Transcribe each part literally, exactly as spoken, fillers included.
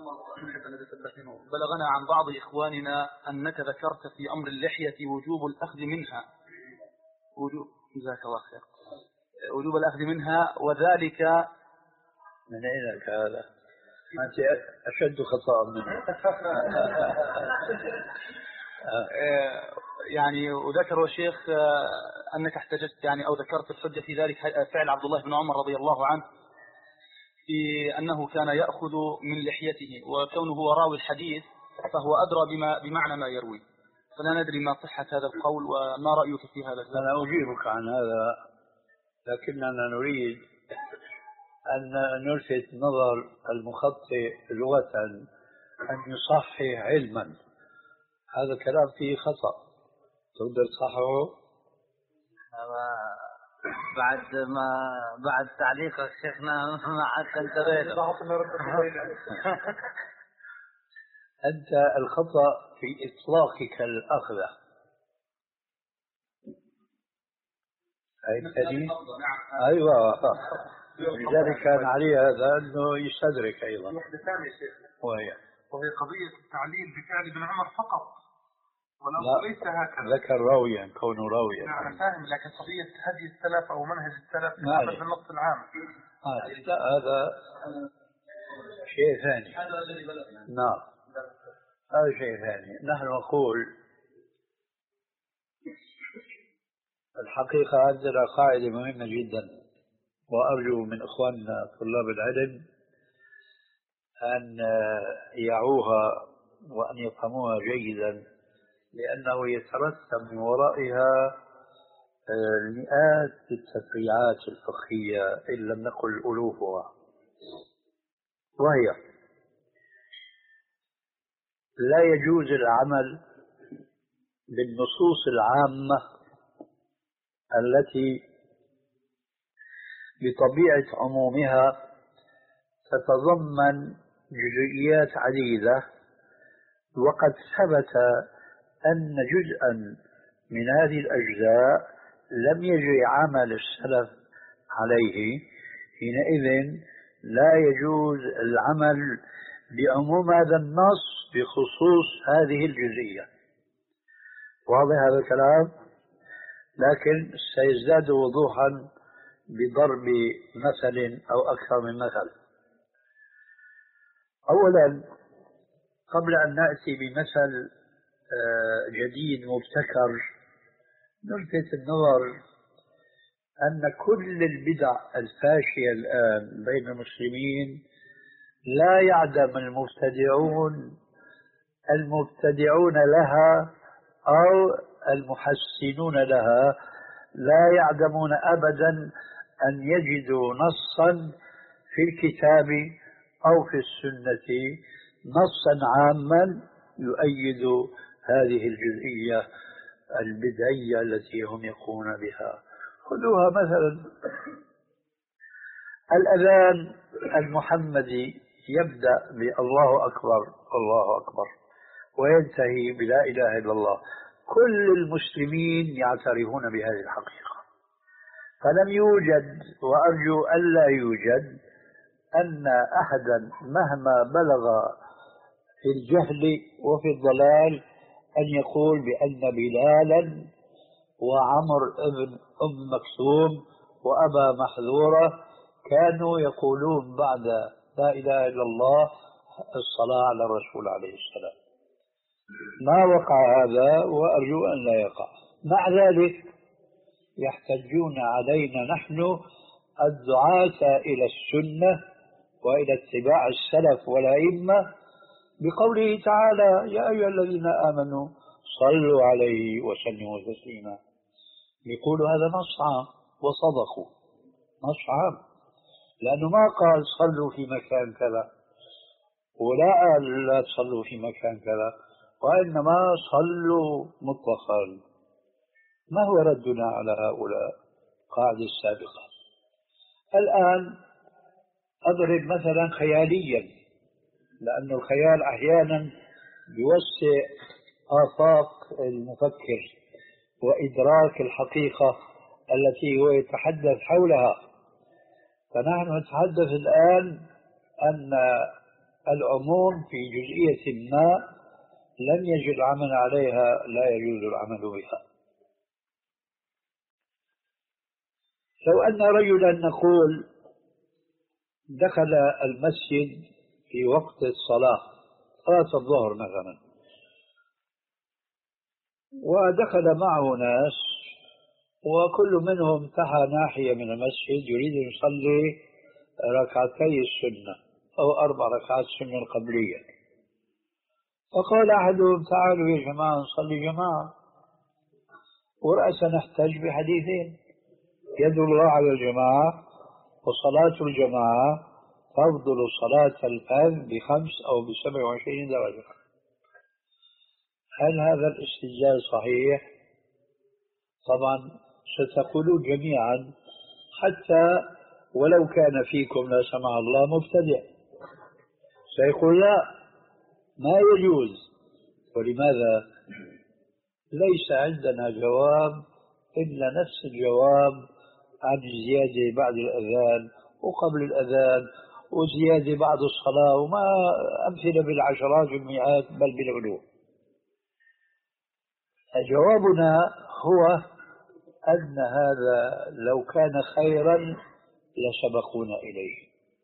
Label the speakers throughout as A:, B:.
A: بلغنا عن بعض إخواننا أنك ذكرت في أمر اللحية وجوب الأخذ منها وجوب جزاك الله خير وجوب الأخذ منها وذلك
B: من أين لك هذا؟ أنت أشد خطأ منه.
A: يعني وذكر الشيخ أنك احتجت يعني أو ذكرت الحجة في ذلك فعل عبد الله بن عمر رضي الله عنه في أنه كان يأخذ من لحيته وكونه هو راوي الحديث فهو أدرى بما بمعنى ما يروي فلا ندري ما صحة هذا القول وما رأيك في هذا الزمن.
B: أنا أجيبك عن هذا لكننا نريد أن نلفت نظر المخطئ لغة أن يصحح علما. هذا الكلام فيه خطأ تقدر تصححه؟
C: بعد ما بعد تعليقك شيخنا ما عاد انتبهت.
B: أنت الخطأ في إطلاقك الأخذة. أيوة لذلك كان عليه هذا أنه يستدرك أيضا. وهي
D: وهي قضية التعليل بفعل ابن عمر فقط والأمر ليس هكذا.
B: ذكر راويا كونه راويا.
D: نعم فاهم لكن قضية هدي السلف أو منهج السلف في النص العام.
B: آه. لا هذا شيء ثاني. نعم هذا شيء ثاني. نحن نقول الحقيقة عندنا قاعدة مهمة جدا وأرجو من إخواننا طلاب العلم أن يعوها وأن يفهموها جيدا لأنه يترتب من ورائها مئات التفريعات الفقهية إن لم نقل ألوفها. وهي لا يجوز العمل بالنصوص العامة التي بطبيعة عمومها تتضمن جزئيات عديدة وقد ثبت أن جزءا من هذه الأجزاء لم يجري عمل السلف عليه. حينئذ لا يجوز العمل بعموم هذا النص بخصوص هذه الجزئية. واضح هذا الكلام؟ لكن سيزداد وضوحا بضرب مثل أو أكثر من مثل. أولا قبل أن نأتي بمثل جديد مبتكر نلفت النظر أن كل البدع الفاشية الآن بين المسلمين لا يعدم المبتدعون المبتدعون لها أو المحسنون لها لا يعدمون أبدا أن يجدوا نصا في الكتاب أو في السنة نصا عاما يؤيد هذه الجزئية البدعية التي هم يقومون بها. خذوها مثلا الأذان المحمدي يبدأ بالله أكبر الله أكبر وينتهي بلا إله إلا الله. كل المسلمين يعترفون بهذه الحقيقة فلم يوجد وأرجو ألا يوجد أن أحدا مهما بلغ في الجهل وفي الضلال أن يقول بأن بلالا وعمر ابن أم مكسوم وأبا محذورة كانوا يقولون بعد لا إله إلا الله الصلاة على الرسول عليه السلام. ما وقع هذا وأرجو أن لا يقع. مع ذلك يحتجون علينا نحن الدعاة إلى السنة وإلى اتباع السلف والأئمة بقوله تعالى يا أيها الذين آمنوا صلوا عليه وسلموا تسليما. يقولوا هذا نص عام وصدقوا نص عام لأنه ما قال صلوا في مكان كذا ولا قال لا تصلوا في مكان كذا وإنما صلوا مطلقا. ما هو ردنا على هؤلاء؟ قاعدة السابقة. الآن أضرب مثلا خياليا لأن الخيال أحيانا يوسع آفاق المفكر وإدراك الحقيقة التي هو يتحدث حولها. فنحن نتحدث الآن أن العموم في جزئية ما لم يجد العمل عليها لا يجوز العمل بها. لو أن رجلا نقول دخل المسجد في وقت الصلاة، صلاة الظهر مثلا، ودخل معه ناس وكل منهم انتهى ناحية من المسجد يريد أن يصلي ركعتي السنة أو أربع ركعات السنة القبلية، فقال أحدهم تعالوا يا جماعة نصلي جماعة، ورأسا نحتاج بحديثين: يد الله على الجماعة، وصلاة الجماعة تفضل صلاة الفرد بخمس أو بسبع وعشرين درجة. هل هذا الاستدلال صحيح؟ طبعا ستقولون جميعا حتى ولو كان فيكم لا سمح الله مبتدع سيقول لا ما يجوز. ولماذا؟ ليس عندنا جواب إلا نفس الجواب عن الزيادة بعد الأذان وقبل الأذان وزيادة بعد الصلاة، وما أمثلة بالعشرات والمئات بل بالألوف. جوابنا هو أن هذا لو كان خيرا لسبقونا إليه.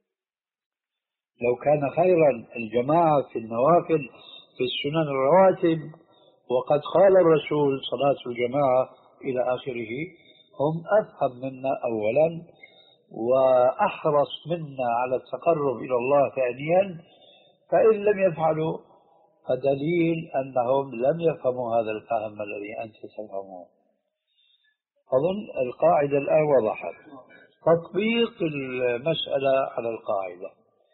B: لو كان خيرا الجماعة في النوافل في السنن الرواتب، وقد قال الرسول صلاة الجماعة إلى آخره، هم أفهم منا أولا وأحرص منا على التقرب إلى الله ثانيا، فإن لم يفعلوا فدليل أنهم لم يفهموا هذا الفهم الذي أنت تفهمه. أظن القاعدة الآن وضحت. تطبيق المسألة على القاعدة: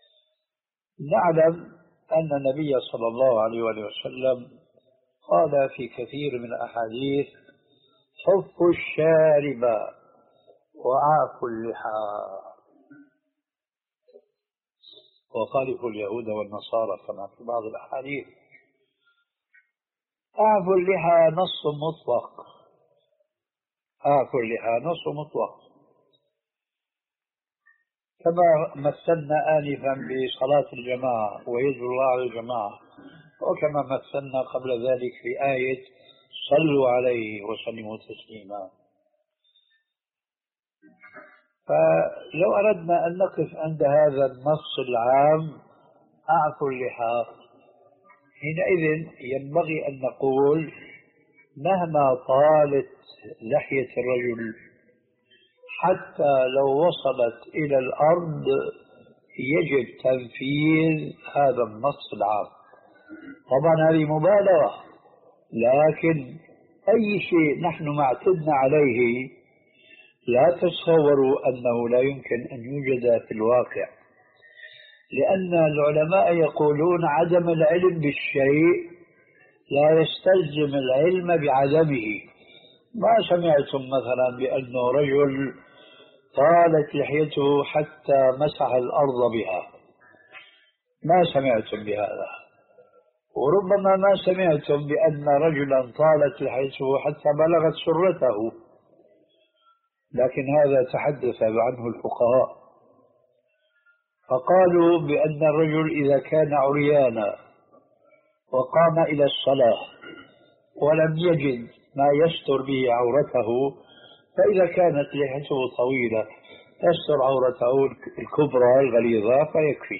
B: نعلم أن النبي صلى الله عليه وسلم قال في كثير من الأحاديث: حفوا الشارب وعافوا اللحى وخالفوا اليهود والنصارى كما في بعض الأحاديث. عافوا اللحى نص مطلق، عافوا اللحى نص مطلق، كما مثلنا آنفا بصلاة الجماعة ويد الله على الجماعة، وكما مثلنا قبل ذلك في آية صلوا عليه وسلموا تسليما. فلو أردنا أن نقف عند هذا النص العام أعفوا اللحى، حينئذ ينبغي أن نقول مهما طالت لحية الرجل حتى لو وصلت إلى الأرض يجب تنفيذ هذا النص العام. طبعا هذه مبالغة، لكن أي شيء نحن ما اعتدنا عليه لا تتصوروا أنه لا يمكن أن يوجد في الواقع، لأن العلماء يقولون عدم العلم بالشيء لا يستلزم العلم بعدمه. ما سمعتم مثلا بأنه رجل طالت لحيته حتى مسح الأرض بها، ما سمعتم بهذا. وربما ما سمعتم بأن رجلا طالت لحيته حتى بلغت سرته، لكن هذا تحدث عنه الفقهاء، فقالوا بأن الرجل إذا كان عريانا وقام إلى الصلاة ولم يجد ما يستر به عورته، فإذا كانت لحيته طويلة تستر عورته الكبرى الغليظة فيكفي.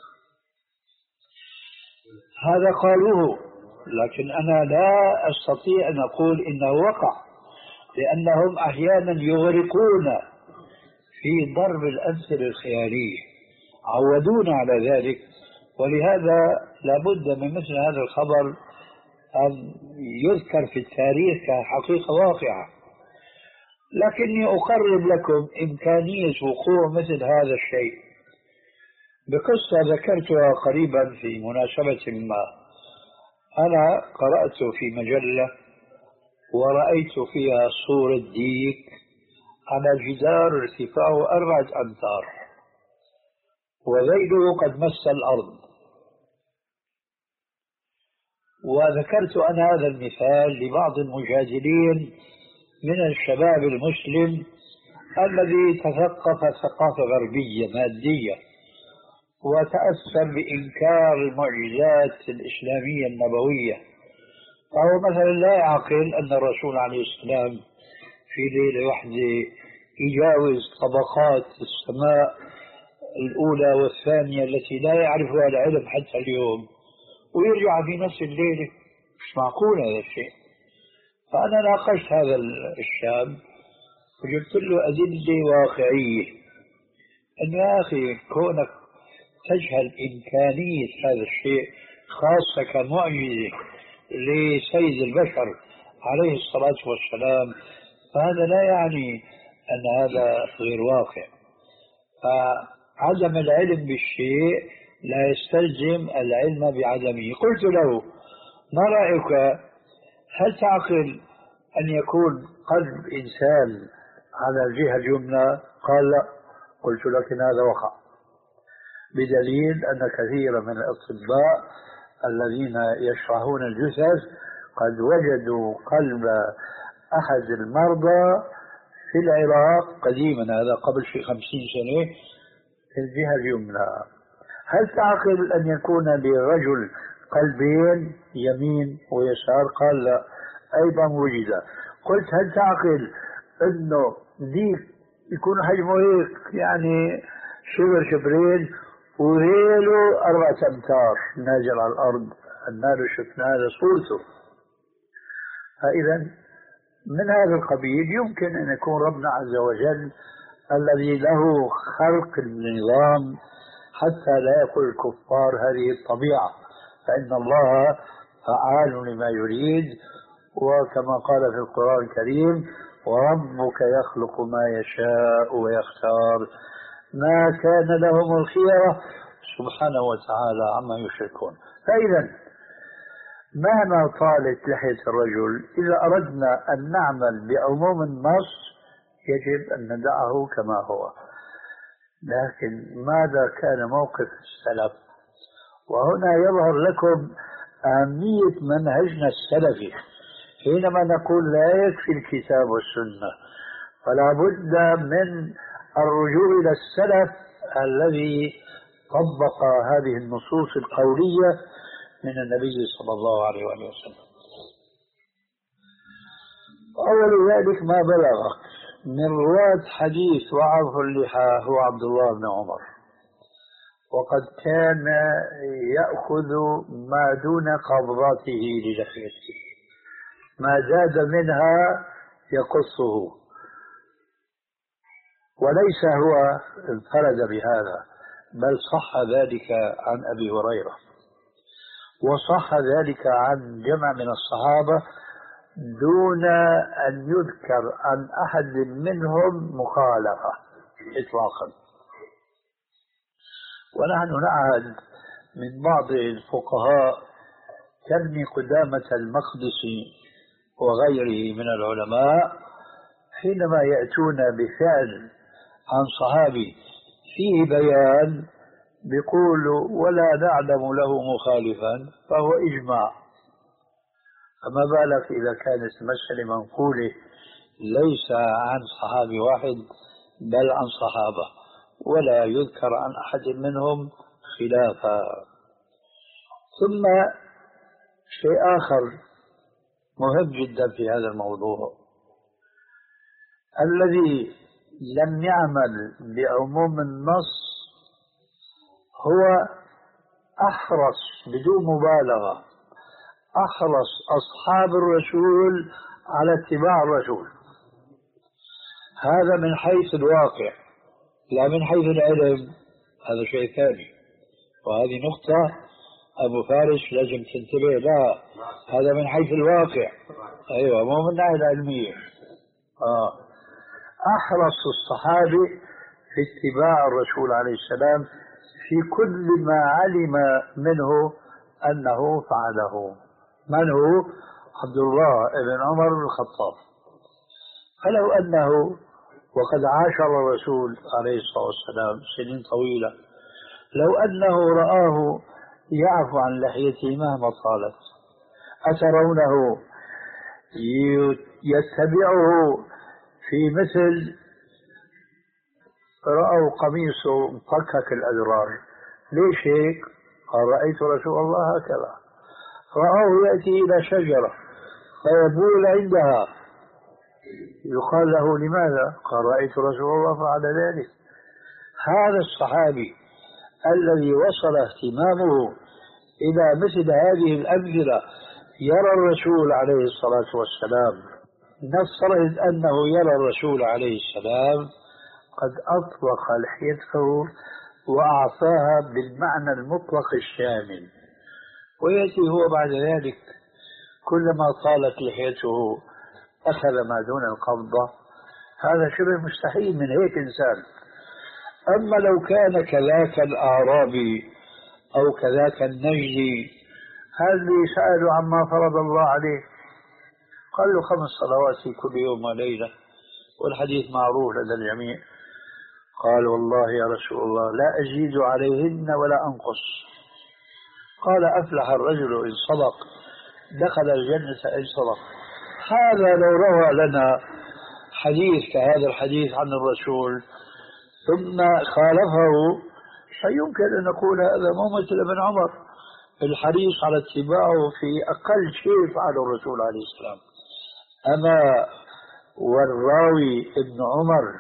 B: هذا قالوه، لكن أنا لا أستطيع أن أقول إنه وقع، لأنهم أحيانا يغرقون في ضرب الأمثلة الخيالية، عودونا على ذلك، ولهذا لابد من مثل هذا الخبر أن يذكر في التاريخ كحقيقة واقعة. لكني أقرب لكم إمكانية وقوع مثل هذا الشيء بقصة ذكرتها قريبا في مناسبة ما. أنا قرأت في مجلة ورأيت فيها صورة ديك على جدار ارتفاعه أربعة أمتار وذيله قد مس الأرض. وذكرت أنا هذا المثال لبعض المجادلين من الشباب المسلم الذي تثقف ثقافة غربية مادية، وتأثر بإنكار المعجزات الإسلامية النبوية. فهو مثلا لا يعقل أن الرسول عليه السلام في ليلة واحدة يجاوز طبقات السماء الأولى والثانية التي لا يعرفها العلم حتى اليوم ويرجع في نفس الليلة. مش معقول هذا الشيء. فأنا ناقشت هذا الشاب وجبت له أدلة واقعية أن يا أخي كونك تجهل إمكانية هذا الشيء خاصة كمعجزة لسيد البشر عليه الصلاة والسلام، فهذا لا يعني أن هذا غير واقع. فعدم العلم بالشيء لا يستلزم العلم بعدمه. قلت له ما رأيك، هل تعقل أن يكون قلب إنسان على الجهة اليمنى؟ قال لا. قلت لكن هذا وقع، بدليل أن كثير من الأطباء الذين يشرحون الجثث قد وجدوا قلب أحد المرضى في العراق قديما، هذا قبل شيء خمسين سنة، في الجهة اليمنى. هل تعقل أن يكون لرجل قلبين يمين ويسار؟ قال لا، أيضا وجد. قلت هل تعقل أنه ديك يكون حجمه هيك يعني شبر شبرين وهيله أربعة أمتار نازل على الأرض، النار شفنا هذا صورته. فإذا من هذا القبيل يمكن أن يكون ربنا عز وجل الذي له خلق النظام حتى لا يقول الكفار هذه الطبيعة، فإن الله فعال لما يريد. وكما قال في القرآن الكريم وربك يخلق ما يشاء ويختار ما كان لهم الخيرة سبحانه وتعالى عما يشركون. فإذا مهما طالت لحية الرجل إذا أردنا أن نعمل بعموم النص يجب أن ندعه كما هو. لكن ماذا كان موقف السلف؟ وهنا يظهر لكم أهمية منهجنا السلفي حينما نقول لا يكفي الكتاب والسنة، فلا بد من الرجوع إلى السلف الذي طبق هذه النصوص القولية من النبي صلى الله عليه وسلم. أول ذلك ما بلغ من رواة حديث وعظ اللحى هو عبد الله بن عمر، وقد كان يأخذ ما دون قبضته للحيته، ما زاد منها يقصه، وليس هو انفرد بهذا، بل صح ذلك عن أبي هريرة، وصح ذلك عن جمع من الصحابة دون أن يذكر عن أحد منهم مخالفة إطلاقا. ونحن نعهد من بعض الفقهاء كابن قدامة المقدسي وغيره من العلماء حينما يأتون بفعل عن صحابي فيه بيان بيقولوا ولا نعلم له مخالفا فهو إجماع، فما بالك إذا كانت مسألة منقولة ليس عن صحابي واحد بل عن صحابة ولا يذكر عن أحد منهم خلافا. ثم شيء آخر مهم جدا في هذا الموضوع، الذي لم يعمل بعموم النص هو أحرص بدون مبالغة أحرص أصحاب الرسول على اتباع الرسول. هذا من حيث الواقع، لا من حيث العلم، هذا شيء ثاني، وهذه نقطة أبو فارس لازم تنتبه لها. هذا من حيث الواقع، أيوة، مو من الناحية العلمية. آه. أحرص الصحابة في اتباع الرسول عليه السلام في كل ما علم منه أنه فعله. من هو؟ عبد الله بن عمر بن الخطاب. فلو أنه وقد عاشر الرسول عليه الصلاة والسلام سنين طويلة، لو أنه رآه يعفو عن لحيته مهما طالت، أترونه يتبعه في مثل رأوا قميصه مفكك الأذرار ليش هيك؟ قال رأيت رسول الله هكذا، رآه يأتي إلى شجرة فيبول عندها، يقال له لماذا؟ قال رأيت رسول الله فعل ذلك. هذا الصحابي الذي وصل اهتمامه إلى مثل هذه الأمثلة يرى الرسول عليه الصلاة والسلام، نفترض أنه يرى الرسول عليه السلام قد أطلق لحيته وأعطاها بالمعنى المطلق الشامل، ويأتي هو بعد ذلك كلما طالت لحيته أخذ ما دون القبضة، هذا شبه مستحيل من هيك إنسان. أما لو كان كذاك الأعرابي أو كذاك النجدي هذا سألوا عما فرض الله عليه، قال له خمس صلوات في كل يوم وليلة، والحديث معروف لدى الجميع. قال والله يا رسول الله لا أزيد عليهن ولا أنقص. قال أفلح الرجل إن صدق، دخل الجنة إن صدق. هذا لو روى لنا حديث كهذا الحديث عن الرسول ثم خالفه فيمكن أن نقول هذا مو مثل ابن عمر الحريص على اتباعه في أقل شيء فعله الرسول عليه السلام. أما والراوي ابن عمر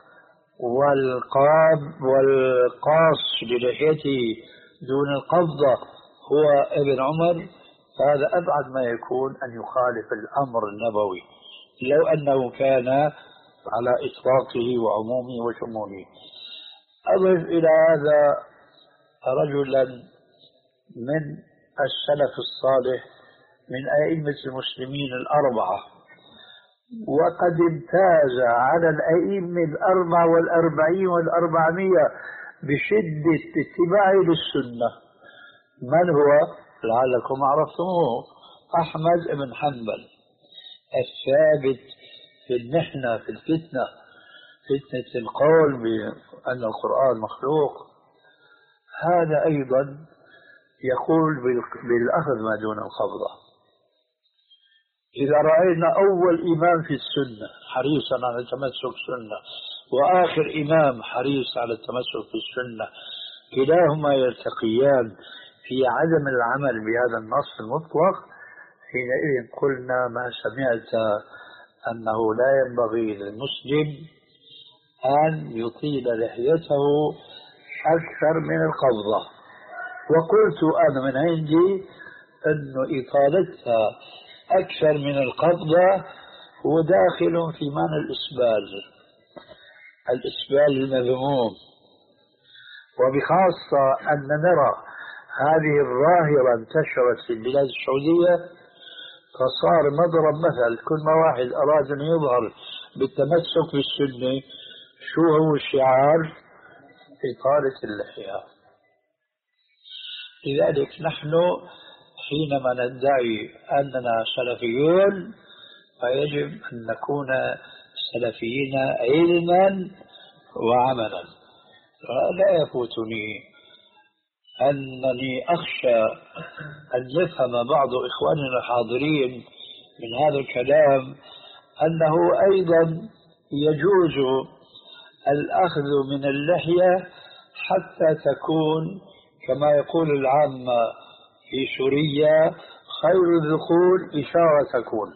B: والقاب والقاص للحيته دون القبضة هو ابن عمر، فهذا أبعد ما يكون أن يخالف الأمر النبوي لو أنه كان على إطلاقه وعمومه وشموله. أضف إلى هذا رجلا من السلف الصالح من أئمة المسلمين الأربعة، وقد امتاز على الأئمة الأربعة والأربعين والأربعمية بشدة اتباعه للسنة. من هو؟ لعلكم عرفتموه، أحمد بن حنبل الثابت في المحنة في الفتنة، فتنة القول بأن القرآن مخلوق. هذا أيضا يقول بالأخذ ما دون القبضة. إذا رأينا أول إمام في السنة حريصا على التمسك بالسنة وآخر إمام حريص على التمسك بالسنة كلاهما يلتقيان في عدم العمل بهذا النص المطلق، حينئذ قلنا ما سمعت أنه لا ينبغي للمسلم أن يطيل لحيته أكثر من القبضة. وقلت أنا من عندي أن إطالتها أكثر من القبضة هو داخل في معنى الإسبال، الإسبال المذموم، وبخاصة أن نرى هذه الظاهرة انتشرت في البلاد السعودية فصار مضرب مثل. كل ما واحد أراد أن يظهر بالتمسك بالسنة شو هو الشعار؟ إطالة اللحية. لذلك نحن حينما ندعي أننا سلفيون فيجب أن نكون سلفيين علما وعملا. لا يفوتني أنني أخشى أن يفهم بعض إخواننا الحاضرين من هذا الكلام أنه أيضا يجوز الأخذ من اللحية حتى تكون كما يقول العامة في سوريا خير الذكور إشارة تكون.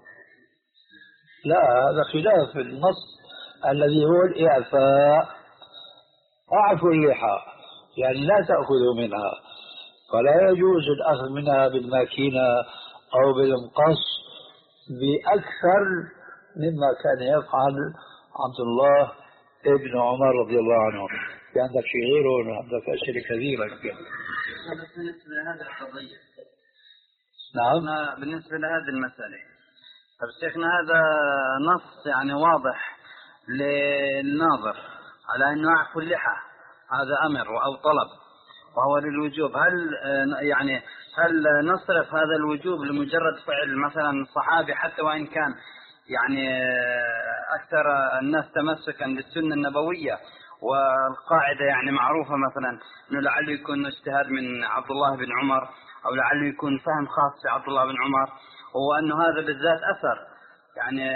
B: لا، هذا خلاف النص الذي هو الإعفاء. أعفوا اللحى يعني لا تأخذوا منها، فلا يجوز الأخذ منها بالماكينة أو بالمقص بأكثر مما كان يفعل عبد الله ابن عمر رضي الله عنه. في عندك شيء غيره؟ عندك أسئلة كثيرة.
C: بالنسبة لهذه القضية،
B: نعم،
C: بالنسبة لهذه المسألة، طب شيخنا هذا نص يعني واضح للناظر على أنه أعفو اللحى، هذا أمر أو طلب وهو للوجوب. هل يعني هل نصرف هذا الوجوب لمجرد فعل مثلا الصحابي حتى وإن كان يعني أكثر الناس تمسكا بالسنة النبوية، والقاعدة يعني معروفة مثلا أنه لعله يكون اجتهاد من عبد الله بن عمر أو لعله يكون فهم خاص بعبد الله بن عمر، وأنه هذا بالذات أثر يعني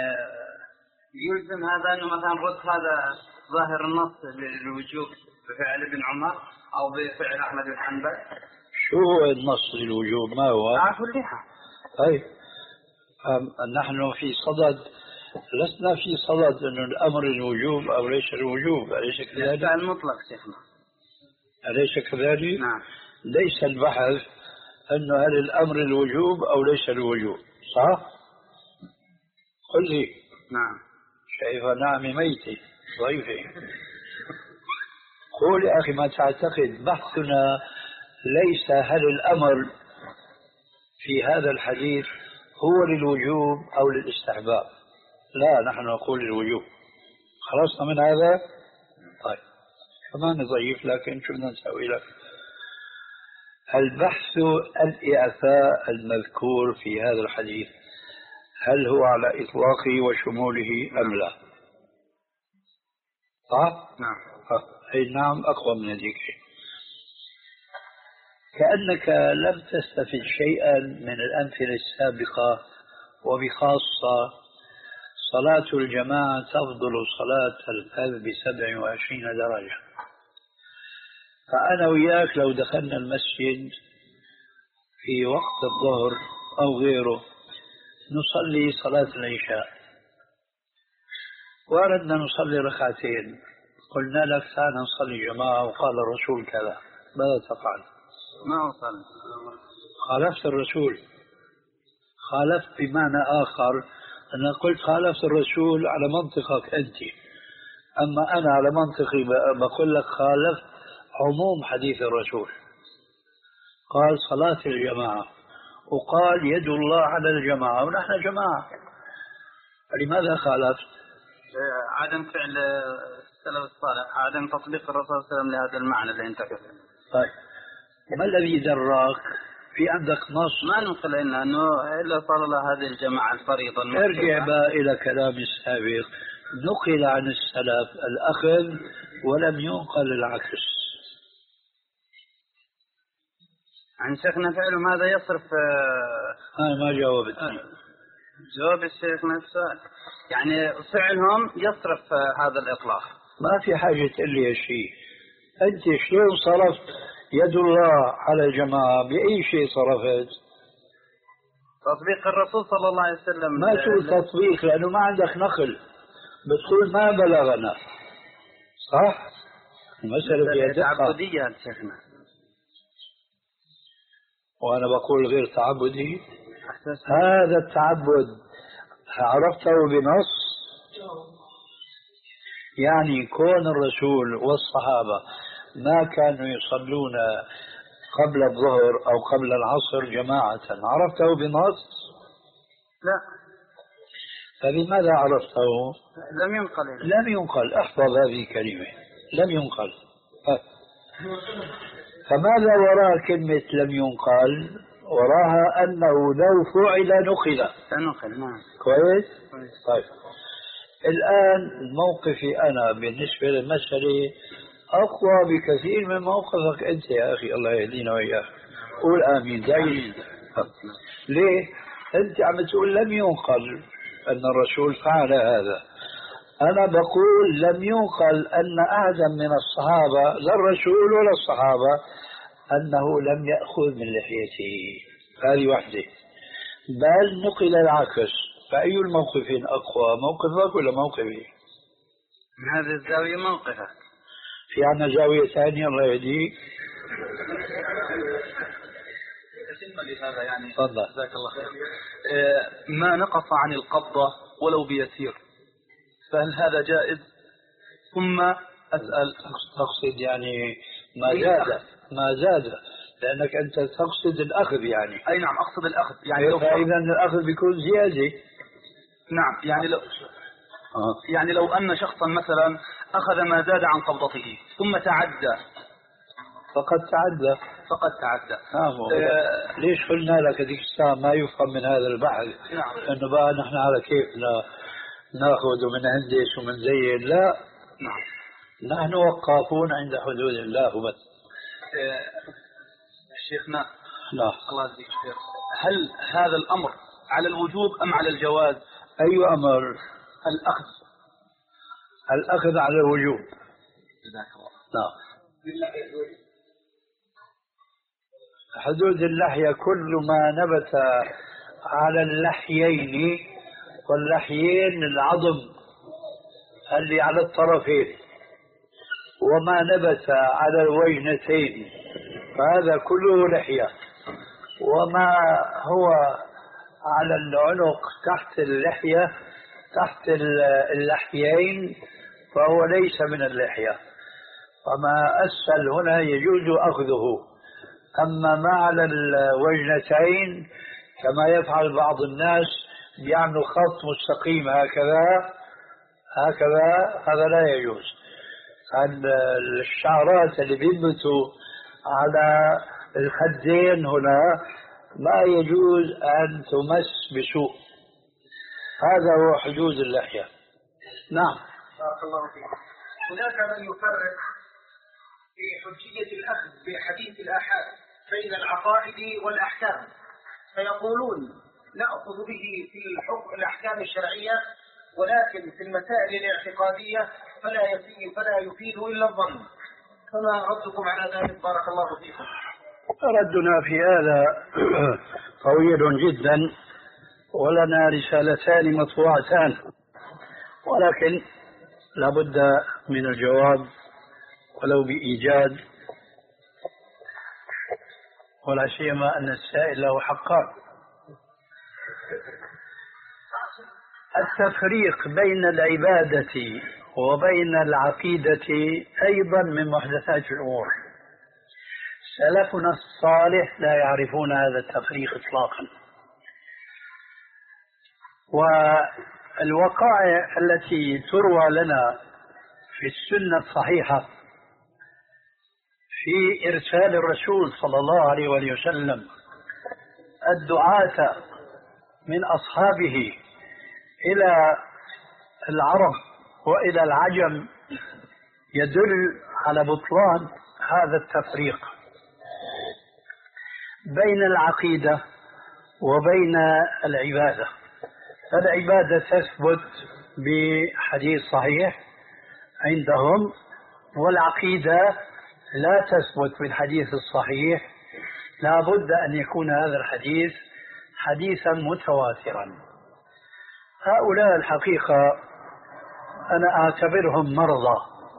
C: يلزم هذا أنه مثلا رد هذا ظاهر النص للوجوب بفعل ابن عمر، أو بفعل أحمد بن حنبل.
B: شو هو النص للوجوب؟ ما هو؟
C: عفو اللحى.
B: طيب نحن في صدد، لسنا في صدد أن الأمر الوجوب أو ليس الوجوب، أليس كذلك؟
C: المطلق شيخنا.
B: أليس كذلك؟
C: نعم.
B: ليس البحث أنه هل الأمر الوجوب أو ليس الوجوب، صح؟ قل لي.
C: نعم.
B: شايف نعم ميتي ضيفي. قول يا أخي ما تعتقد، بحثنا ليس هل الأمر في هذا الحديث هو للوجوب أو للاستحباب، لا، نحن نقول للوجوب. خلصنا من هذا؟ طيب كمان ضيف، لكن شو بدنا نسوي لك؟ البحث الإعفاء المذكور في هذا الحديث هل هو على إطلاقه وشموله أم لا؟ صح؟
C: نعم.
B: أي نعم، أقوى من هذيك. كأنك لم تستفد شيئا من الأمثلة السابقة، وبخاصة صلاة الجماعة تفضل صلاة الفرد بسبع وعشرين درجة. فأنا وياك لو دخلنا المسجد في وقت الظهر أو غيره نصلي صلاة العشاء وأردنا نصلي ركعتين، قلنا لك تعال نصلي جماعة وقال الرسول كذا، ماذا تفعل؟
C: ما أصلي.
B: خالفت الرسول. خالفت بمعنى آخر، أنا قلت خالفت الرسول على منطقك أنت، أما أنا على منطقي بقول لك خالفت عموم حديث الرسول. قال صلاة الجماعة وقال يد الله على الجماعة ونحن جماعة، لماذا خالفت؟
C: عدم فعل السلف الصالح، عدم تطبيق الرسول صلى الله عليه وسلم لهذا المعنى اللي انت قلته.
B: طيب ما الذي دراك؟ في عندك نص؟
C: ما ننقل لنا انه الا صار له هذه الجماعه الفريضه.
B: ارجع بقى الى كلام السابق، نقل عن السلف الاخذ ولم ينقل العكس.
C: عن شيخنا فعله ماذا يصرف؟
B: انا ما جاوبتني.
C: جواب الشيخ نفسه، يعني فعلهم يصرف هذا الإطلاق.
B: ما في حاجة تقول لي شيء. أنت شلون صرفت يد الله على الجماعة؟ بأي شيء صرفت؟
C: تطبيق الرسول صلى الله عليه وسلم.
B: ما شو تطبيق؟ لأنه ما عندك نقل، بتقول ما بلغنا، صح؟ المسألة فيها دقة.
C: تعبدية شيخنا.
B: وأنا بقول غير تعبدي. هذا التعبد عرفته بنص، يعني كون الرسول والصحابة ما كانوا يصلون قبل الظهر أو قبل العصر جماعة، عرفته بنص؟
C: لا.
B: فلماذا عرفته؟
C: لم ينقل.
B: لم ينقل. احفظ هذه الكلمة، لم ينقل. فماذا وراء كلمة لم ينقل؟ وراها أنه لو فعل نقل.
C: سنقل. نعم.
B: كويس؟ طيب الآن موقفي أنا بالنسبة للمسألة أقوى بكثير من موقفك أنت يا أخي، الله يهدينا وإياك. قول آمين دايما. ليه؟ أنت عم تقول لم ينقل أن الرسول فعل هذا، أنا بقول لم ينقل أن أحدا من الصحابة، لا الرسول ولا الصحابة، أنه لم يأخذ من لحيته. هذه واحدة. بل نقل العكس. فأي الموقفين أقوى، موقفك ولا موقفي؟
C: من هذه الزاوية موقفك.
B: في عنا زاوية ثانية الله يهديك.
A: لهذا يعني
B: تفضل.
A: جزاك الله خير. ما نقص عن القبضة ولو بيسير، فهل هذا جائز؟ ثم أسأل،
B: تقصد يعني ما زاد ما زاد لأنك أنت تقصد الأخذ يعني.
A: أي نعم أقصد الأخذ يعني. لو
B: فإذا الأخذ بيكون زيادة.
A: نعم يعني لو
B: آه.
A: يعني لو أن شخصا مثلا أخذ ما زاد عن قبضته ثم تعدى،
B: فقد تعدى.
A: فقد تعدى.
B: نعم.
A: آه
B: ليش قلنا لك هذيك الساعة ما يفهم من هذا البحث؟
A: نعم.
B: أنه بقى نحن على كيفنا ناخذ ومنهندس ومنزين، لا.
A: نعم.
B: نحن وقافون عند حدود الله وبس.
A: آه شيخنا.
B: لا.
A: الله يجزيك خير. هل هذا الأمر على الوجوب أم على الجواز؟
B: أي أمر؟
A: الأخذ.
B: الأخذ على الوجوب.
A: جزاك الله.
B: نعم. حدود اللحية كل ما نبت على اللحيين، واللحيين العظم اللي على الطرفين، وما نبت على الوجنتين فهذا كله لحية، وما هو على العنق تحت اللحية تحت اللحيين فهو ليس من اللحية، وما أسفل هنا يجوز أخذه. أما ما على الوجنتين كما يفعل بعض الناس يعملوا خط مستقيم هكذا هكذا هذا لا يجوز. الشعرات اللي بينبتوا على الخدين هنا ما يجوز أن تمس بسوء، هذا هو حدود اللحية. نعم.
D: بارك الله فيك. هناك من يفرق في حجية الأخذ بحديث الآحاد بين العقائد والأحكام، فيقولون نأخذ به في الحكم الأحكام الشرعية، ولكن في المسائل الاعتقادية فلا يفيد فلا يفيد إلا الظن، فما ردكم على ذلك؟ بارك الله فيكم.
B: ردنا في هذا طويل جدا، ولنا رسالتان مطبوعتان، ولكن لابد من الجواب ولو بإيجاد، ولا سيما أن السائل له حقان. التفريق بين العبادة وبين العقيدة أيضا من محدثات الأمور، سلفنا الصالح لا يعرفون هذا التفريق إطلاقا. والوقائع التي تروى لنا في السنة الصحيحة في إرسال الرسول صلى الله عليه وآله وسلم الدعاة من أصحابه إلى العرب وإلى العجم يدل على بطلان هذا التفريق بين العقيدة وبين العبادة. فالعبادة تثبت بحديث صحيح عندهم، والعقيدة لا تثبت بالحديث الصحيح، لا بد أن يكون هذا الحديث حديثا متواترا. هؤلاء الحقيقة أنا أعتبرهم مرضى،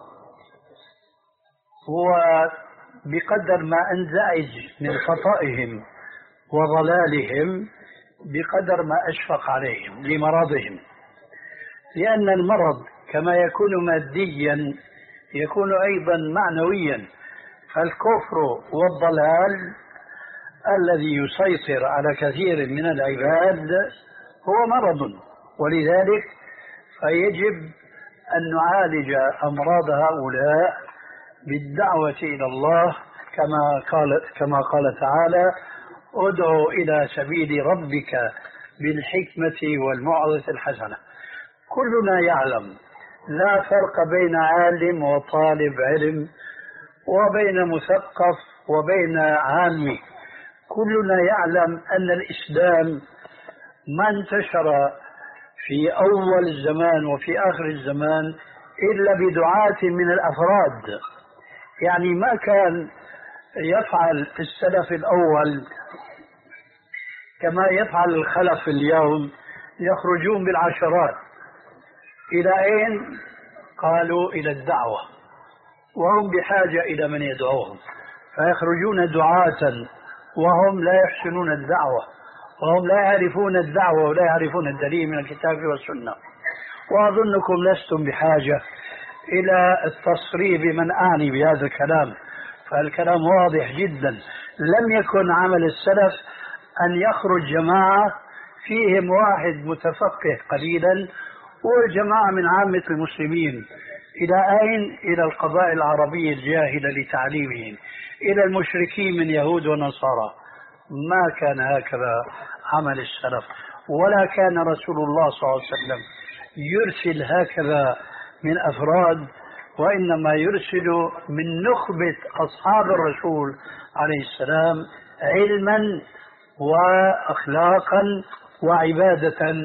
B: وبقدر ما أنزعج من خطئهم وضلالهم بقدر ما أشفق عليهم لمرضهم، لأن المرض كما يكون ماديا يكون أيضا معنويا. فالكفر والضلال الذي يسيطر على كثير من العباد هو مرض، ولذلك فيجب أن نعالج أمراض هؤلاء بالدعوة إلى الله، كما قال كما قال تعالى: ادع إلى سبيل ربك بالحكمة والموعظة الحسنة. كلنا يعلم لا فرق بين عالم وطالب علم، وبين مثقف وبين عامي. كلنا يعلم أن الإسلام ما انتشر في أول الزمان وفي آخر الزمان إلا بدعاة من الأفراد. يعني ما كان يفعل السلف الأول كما يفعل الخلف اليوم، يخرجون بالعشرات. إلى أين؟ قالوا إلى الدعوة، وهم بحاجة إلى من يدعوهم، فيخرجون دعاة وهم لا يحسنون الدعوة، وهم لا يعرفون الدعوة ولا يعرفون الدليل من الكتاب والسنة. وأظنكم لستم بحاجة إلى التصريح بمن أعني بهذا الكلام، فالكلام واضح جدا. لم يكن عمل السلف أن يخرج جماعة فيهم واحد متفقه قليلا وجماعة من عامة المسلمين. إلى أين؟ إلى القبائل العربية الجاهلة لتعليمهم، إلى المشركين من يهود ونصارى. ما كان هكذا عمل السلف، ولا كان رسول الله صلى الله عليه وسلم يرسل هكذا من أفراد، وإنما يرسل من نخبة أصحاب الرسول عليه السلام علما وأخلاقا وعبادة.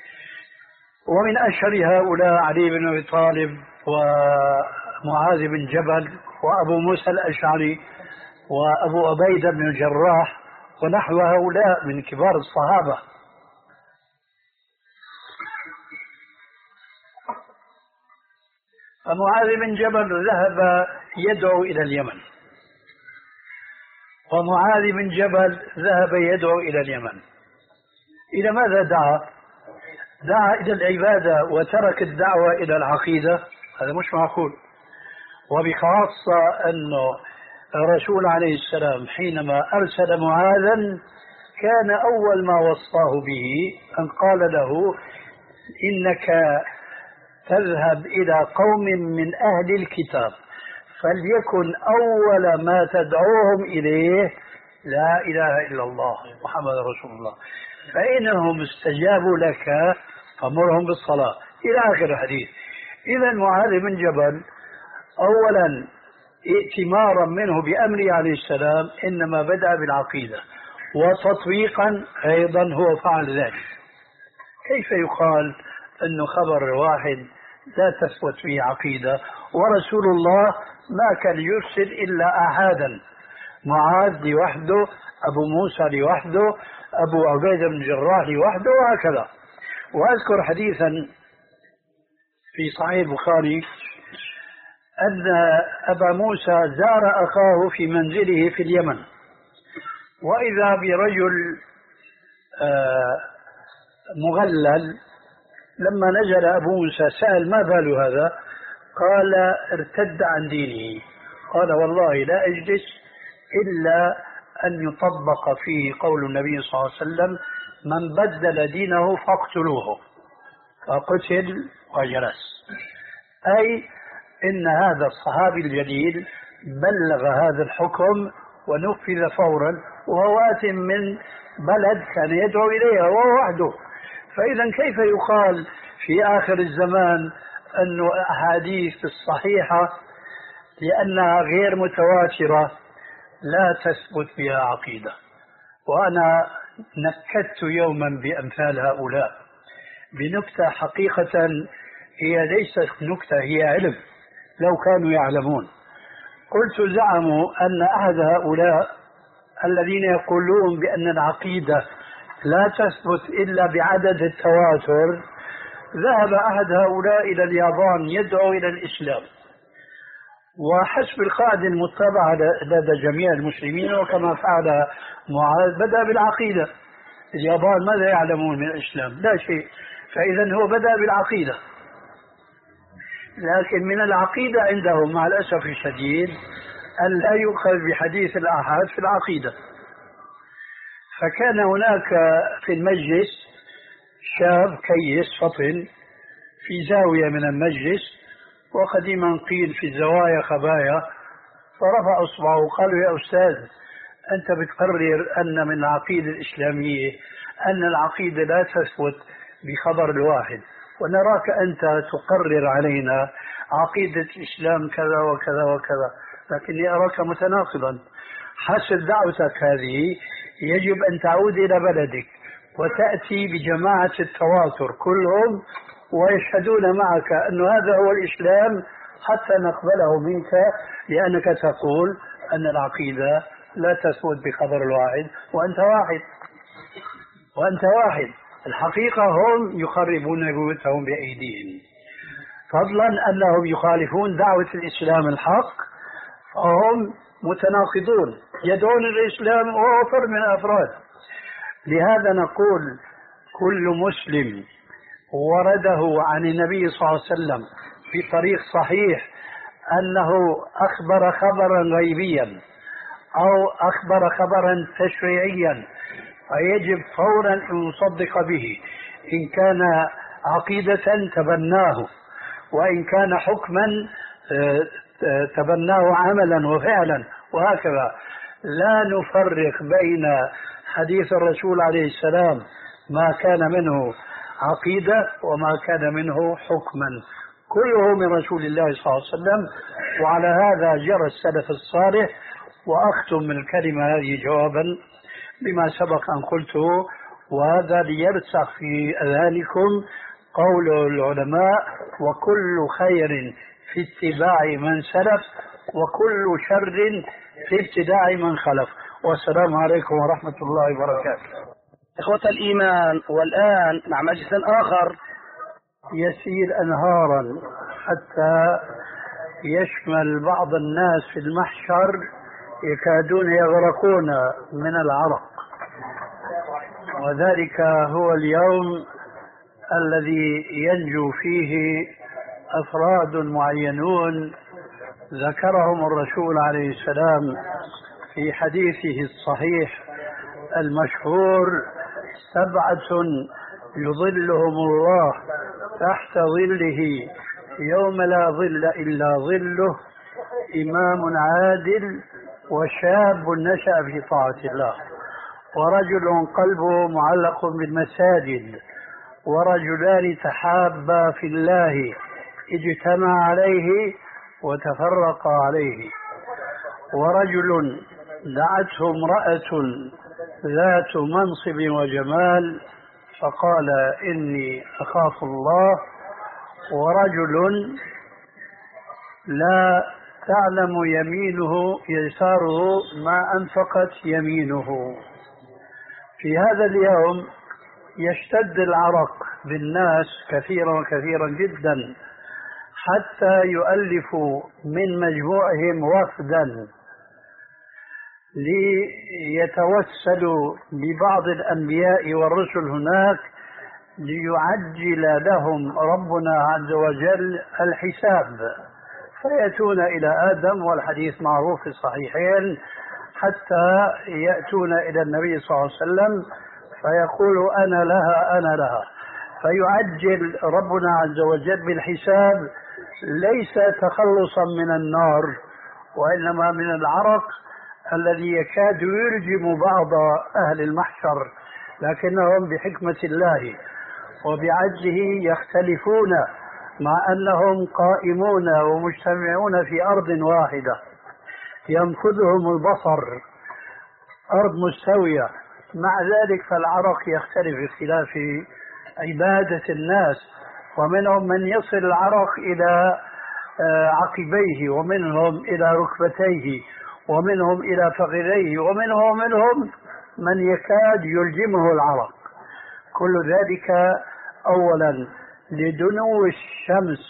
B: ومن أشهر هؤلاء علي بن أبي طالب ومعاذ بن جبل وأبو موسى الأشعري وأبو عبيدة بن الجراح ونحو هؤلاء من كبار الصحابة. فمعاذ بن جبل ذهب يدعو إلى اليمن، ومعاذ بن جبل ذهب يدعو إلى اليمن. إلى ماذا دعا؟ دعا إلى العبادة وترك الدعوة إلى العقيدة؟ هذا مش معقول. وبخاصة أنه الرسول عليه السلام حينما أرسل معاذا كان أول ما وصاه به أن قال له إنك تذهب إلى قوم من أهل الكتاب فليكن أول ما تدعوهم إليه لا إله إلا الله محمد رسول الله، فإنهم استجابوا لك فمرهم بالصلاة إلى آخر الحديث. إذا معاذ بن جبل أولا ائتمارا منه بأمره عليه السلام إنما بدأ بالعقيدة، وتطبيقا أيضا هو فعل ذلك. كيف يقال أنه خبر واحد لا تثبت فيه عقيدة، ورسول الله ما كان يرسل إلا أحدا، معاذ لوحده، أبو موسى لوحده، أبو عبيدة بن الجراح لوحده، وهكذا. وأذكر حديثا في صحيح البخاري أن أبا موسى زار أخاه في منزله في اليمن، وإذا برجل مغلل. لما نزل أبو موسى سأل ما بال هذا؟ قال ارتد عن دينه. قال والله لا أجلس إلا أن يطبق فيه قول النبي صلى الله عليه وسلم من بدل دينه فاقتلوه، فقتل وجلس. أي إن هذا الصحابي الجليل بلغ هذا الحكم ونفذ فورا، وهو آت من بلد كان يدعو إليها وهو وحده. فإذا كيف يقال في آخر الزمان أن أحاديث الصحيحة لأنها غير متواترة لا تثبت بها عقيدة؟ وأنا نكدت يوما بأمثال هؤلاء بنكتة حقيقة هي ليست نكتة، هي علم لو كانوا يعلمون. قلت زعموا أن أحد هؤلاء الذين يقولون بأن العقيدة لا تثبت إلا بعدد التواتر، ذهب أحد هؤلاء إلى اليابان يدعو إلى الإسلام، وحسب القاعدة المتبعة لدى جميع المسلمين وكما فعل معاذ بدأ بالعقيدة. اليابان ماذا يعلمون من الإسلام؟ لا شيء. فإذا هو بدأ بالعقيدة، لكن من العقيدة عندهم مع الأسف الشديد أن لا يؤخذ بحديث الآحاد في العقيدة. فكان هناك في المجلس شاب كيس فطن في زاوية من المجلس، وقديما قيل في الزوايا خبايا، فرفع أصبعه وقال يا أستاذ أنت بتقرر أن من العقيدة الإسلامية أن العقيدة لا تثبت بخبر الواحد، ونراك أنت تقرر علينا عقيدة الإسلام كذا وكذا وكذا، لكني أراك متناقضا. حسب دعوتك هذه يجب أن تعود إلى بلدك وتأتي بجماعة التواتر كلهم ويشهدون معك أن هذا هو الإسلام حتى نقبله منك، لأنك تقول أن العقيدة لا تثبت بخبر الواحد وأنت واحد وأنت واحد. الحقيقة هم يخربون بيوتهم بأيديهم، فضلا أنهم يخالفون دعوة الإسلام الحق، فهم متناقضون يدعون الإسلام وهو فرد من الأفراد. لهذا نقول كل مسلم ورده عن النبي صلى الله عليه وسلم بطريق صحيح أنه أخبر خبرا غيبيا أو أخبر خبرا تشريعيا فيجب فورا أن نصدق به، إن كان عقيدة تبناه، وإن كان حكما تبناه عملا وفعلا، وهكذا. لا نفرق بين حديث الرسول عليه السلام ما كان منه عقيدة وما كان منه حكما، كله من رسول الله صلى الله عليه وسلم. وعلى هذا جرى السلف الصالح. وأختم من الكلمة هذه جوابا بما سبق أن قلته، وهذا ليرسخ في أذهانكم قول العلماء: وكل خير في اتباع من سلف وكل شر في ابتداع من خلف. والسلام عليكم ورحمة الله وبركاته.
E: إخوة الإيمان، والآن مع مجلس آخر
B: يسير أنهارا حتى يشمل بعض الناس في المحشر يكادون يغرقون من العرق، وذلك هو اليوم الذي ينجو فيه أفراد معينون ذكرهم الرسول عليه السلام في حديثه الصحيح المشهور: سبعة يظلهم الله تحت ظله يوم لا ظل إلا ظله: إمام عادل، وشاب نشأ في طاعة الله، ورجل قلبه معلق بالمساجد، ورجلان تحابا في الله اجتمع عليه وتفرقا عليه، ورجل دعته امرأة ذات منصب وجمال فقال إني أخاف الله، ورجل لا تعلم يمينه يساره ما أنفقت يمينه. في هذا اليوم يشتد العرق بالناس كثيرا كثيرا جدا، حتى يؤلفوا من مجموعهم وفدا ليتوسلوا ببعض الأنبياء والرسل هناك ليعجل لهم ربنا عز وجل الحساب، فيأتون إلى آدم، والحديث معروف في الصحيحين، حتى يأتون إلى النبي صلى الله عليه وسلم فيقول أنا لها أنا لها، فيعجل ربنا عز وجل بالحساب، ليس تخلصا من النار وإنما من العرق الذي يكاد يرجم بعض أهل المحشر، لكنهم بحكمة الله وبعجزه يختلفون مع أنهم قائمون ومجتمعون في أرض واحدة ينفذهم البصر، أرض مستوية، مع ذلك فالعرق يختلف اختلاف عبادة الناس، ومنهم من يصل العرق إلى عقبيه، ومنهم إلى ركبتيه، ومنهم إلى فخذيه، ومنهم منهم من يكاد يلجمه العرق. كل ذلك أولا لدنو الشمس.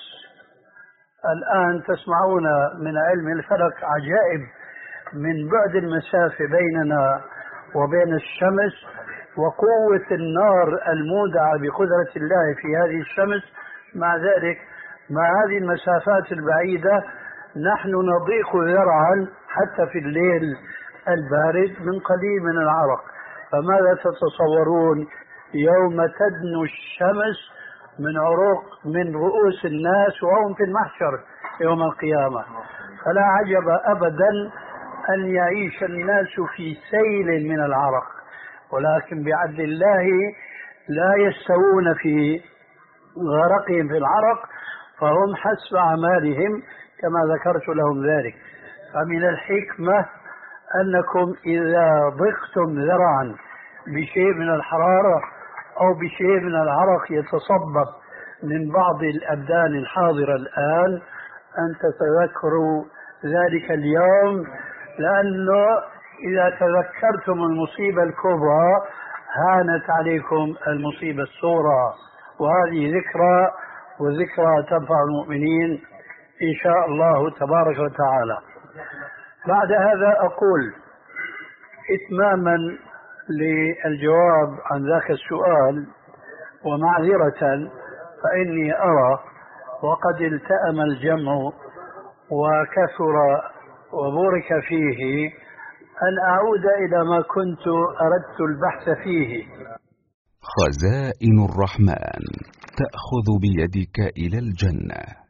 B: الآن تسمعون من علم الفلك عجائب من بعد المسافة بيننا وبين الشمس، وقوة النار المودعة بقدرة الله في هذه الشمس. مع ذلك مع هذه المسافات البعيدة نحن نضيق ذرعا حتى في الليل البارد من قليل من العرق. فماذا تتصورون يوم تدنو الشمس من عروق من رؤوس الناس وهم في المحشر يوم القيامة؟ فلا عجب أبدا أن يعيش الناس في سيل من العرق، ولكن بعدل الله لا يستوون في غرقهم في العرق، فهم حسب أعمالهم كما ذكرت لهم ذلك. فمن الحكمة أنكم إذا ضقتم ذرعا بشيء من الحرارة أو بشيء من العرق يتصبب من بعض الأبدان الحاضرة الآن أن تتذكروا ذلك اليوم، لأنه إذا تذكرتم المصيبة الكبرى هانت عليكم المصيبة الصغرى، وهذه ذكرى، وذكرى تنفع المؤمنين إن شاء الله تبارك وتعالى. بعد هذا أقول إتماما للجواب عن ذاك السؤال ومعذرة، فإني أرى وقد التأم الجمع وكثر وبورك فيه أن أعود إلى ما كنت أردت البحث فيه.
F: خزائن الرحمن تأخذ بيدك إلى الجنة.